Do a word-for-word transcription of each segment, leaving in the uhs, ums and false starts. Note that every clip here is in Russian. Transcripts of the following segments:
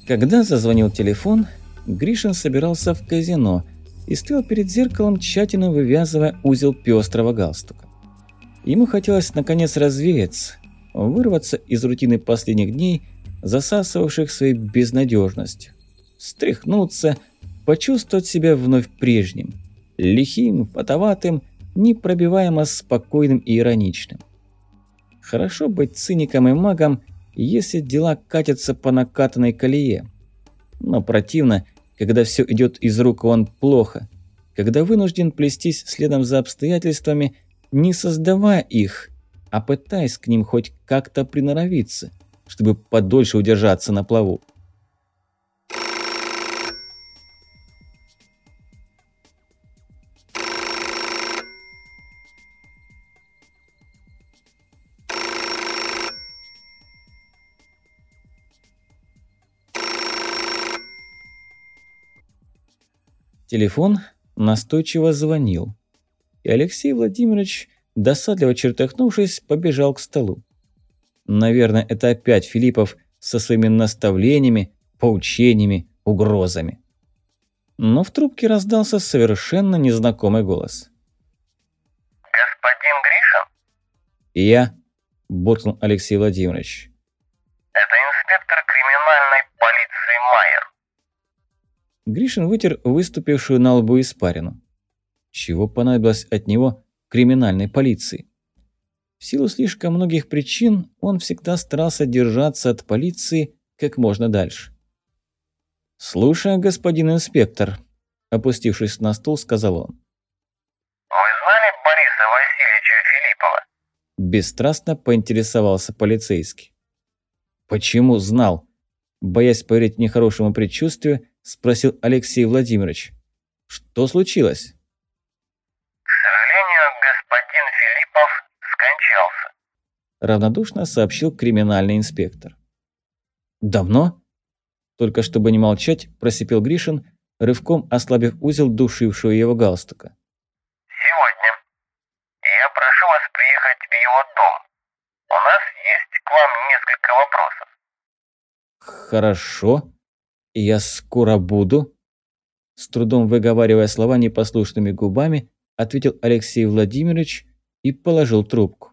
Когда зазвонил телефон, Гришин собирался в казино и стоял перед зеркалом, тщательно вывязывая узел пестрого галстука. Ему хотелось наконец развеяться, вырваться из рутины последних дней, засасывавших своей безнадежностью, встряхнуться, почувствовать себя вновь прежним, лихим, фатоватым, непробиваемо спокойным и ироничным. Хорошо быть циником и магом, если дела катятся по накатанной колее. Но противно, когда все идет из рук вон плохо, когда вынужден плестись следом за обстоятельствами, не создавая их, а пытаясь к ним хоть как-то приноровиться, чтобы подольше удержаться на плаву. Телефон настойчиво звонил, и Алексей Владимирович, досадливо чертыхнувшись, побежал к столу. Наверное, это опять Филиппов со своими наставлениями, поучениями, угрозами. Но в трубке раздался совершенно незнакомый голос. «Господин Гришин?» «Я», – буркнул Алексей Владимирович. «Это инспектор криминальной полиции Майер». Гришин вытер выступившую на лбу испарину. Чего понадобилось от него криминальной полиции? В силу слишком многих причин он всегда старался держаться от полиции как можно дальше. «Слушаю, господин инспектор», – опустившись на стул, сказал он. «Вы знали Бориса Васильевича Филиппова?» Бесстрастно поинтересовался полицейский. «Почему знал?» – боясь поверить нехорошему предчувствию, спросил Алексей Владимирович. «Что случилось?» «К сожалению, господин Филиппов скончался», – равнодушно сообщил криминальный инспектор. «Давно?» – только чтобы не молчать, просипел Гришин, рывком ослабив узел душившего его галстука. «Сегодня. Я прошу вас приехать в его дом. У нас есть к вам несколько вопросов». «Хорошо. Я скоро буду», – с трудом выговаривая слова непослушными губами, ответил Алексей Владимирович и положил трубку.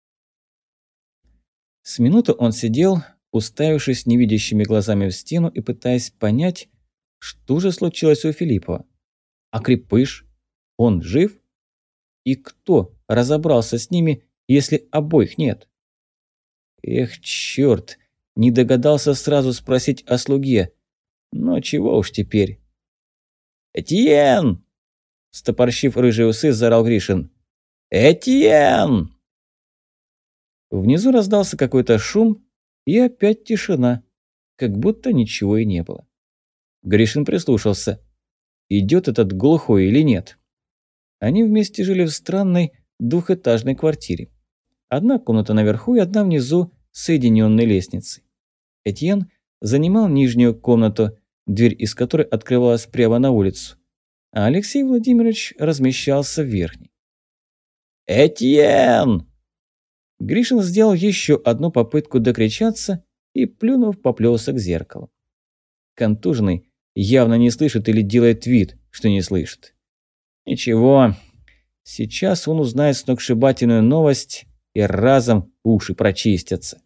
С минуту он сидел, уставившись невидящими глазами в стену и пытаясь понять, что же случилось у Филиппова. А Крепыш? Он жив? И кто разобрался с ними, если обоих нет? Эх, черт, не догадался сразу спросить о слуге. Но чего уж теперь. «Этьен!» – стопорщив рыжие усы, заорал Гришин. «Этьен!» Внизу раздался какой-то шум, и опять тишина, как будто ничего и не было. Гришин прислушался. Идет этот глухой или нет? Они вместе жили в странной двухэтажной квартире. Одна комната наверху и одна внизу, соединенной лестницей. Этьен занимал нижнюю комнату, дверь из которой открывалась прямо на улицу, а Алексей Владимирович размещался в верхней. «Этьен!» Гришин сделал еще одну попытку докричаться и, плюнув, поплелся к зеркалу. Контуженный явно не слышит или делает вид, что не слышит. Ничего, сейчас он узнает сногсшибательную новость, и разом уши прочистятся.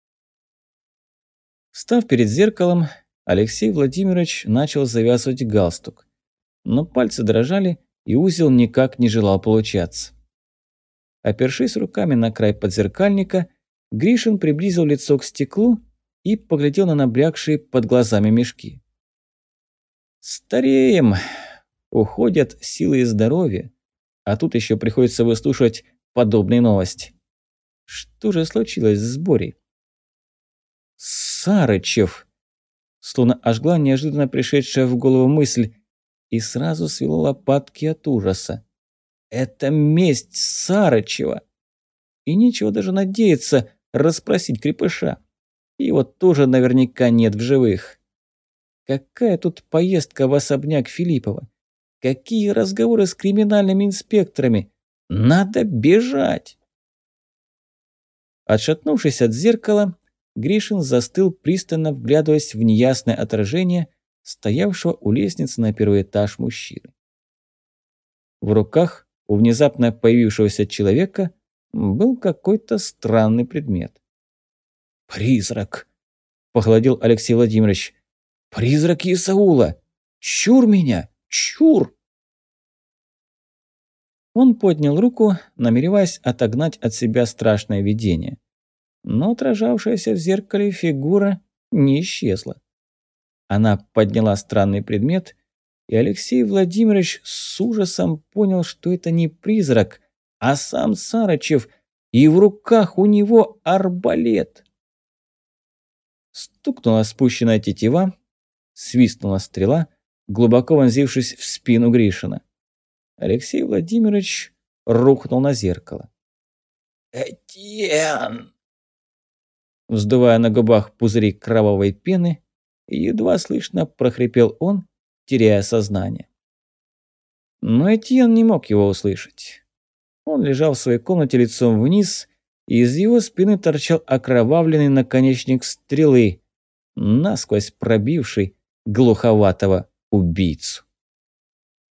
Встав перед зеркалом, Алексей Владимирович начал завязывать галстук, но пальцы дрожали, и узел никак не желал получаться. Опершись руками на край подзеркальника, Гришин приблизил лицо к стеклу и поглядел на набрякшие под глазами мешки. «Стареем, уходят силы и здоровье, а тут еще приходится выслушивать подобные новости. Что же случилось с Борей?» «Сарычев!» Словно ожгла неожиданно пришедшая в голову мысль, и сразу свело лопатки от ужаса. Это месть Сарычева! И нечего даже надеяться расспросить Крепыша. Его тоже наверняка нет в живых. Какая тут поездка в особняк Филиппова? Какие разговоры с криминальными инспекторами? Надо бежать! Отшатнувшись от зеркала, Гришин застыл, пристально вглядываясь в неясное отражение стоявшего у лестницы на первый этаж мужчины. В руках у внезапно появившегося человека был какой-то странный предмет. «Призрак!» – похолодел Алексей Владимирович. «Призрак Исаула! Чур меня! Чур!» Он поднял руку, намереваясь отогнать от себя страшное видение. Но отражавшаяся в зеркале фигура не исчезла. Она подняла странный предмет, и Алексей Владимирович с ужасом понял, что это не призрак, а сам Сарычев, и в руках у него арбалет. Стукнула спущенная тетива, свистнула стрела, глубоко вонзившись в спину Гришина. Алексей Владимирович рухнул на зеркало. «Этьен!» Вздувая на губах пузыри кровавой пены, едва слышно прохрипел он, теряя сознание. Но Этьен не мог его услышать. Он лежал в своей комнате лицом вниз, и из его спины торчал окровавленный наконечник стрелы, насквозь пробивший глуховатого убийцу.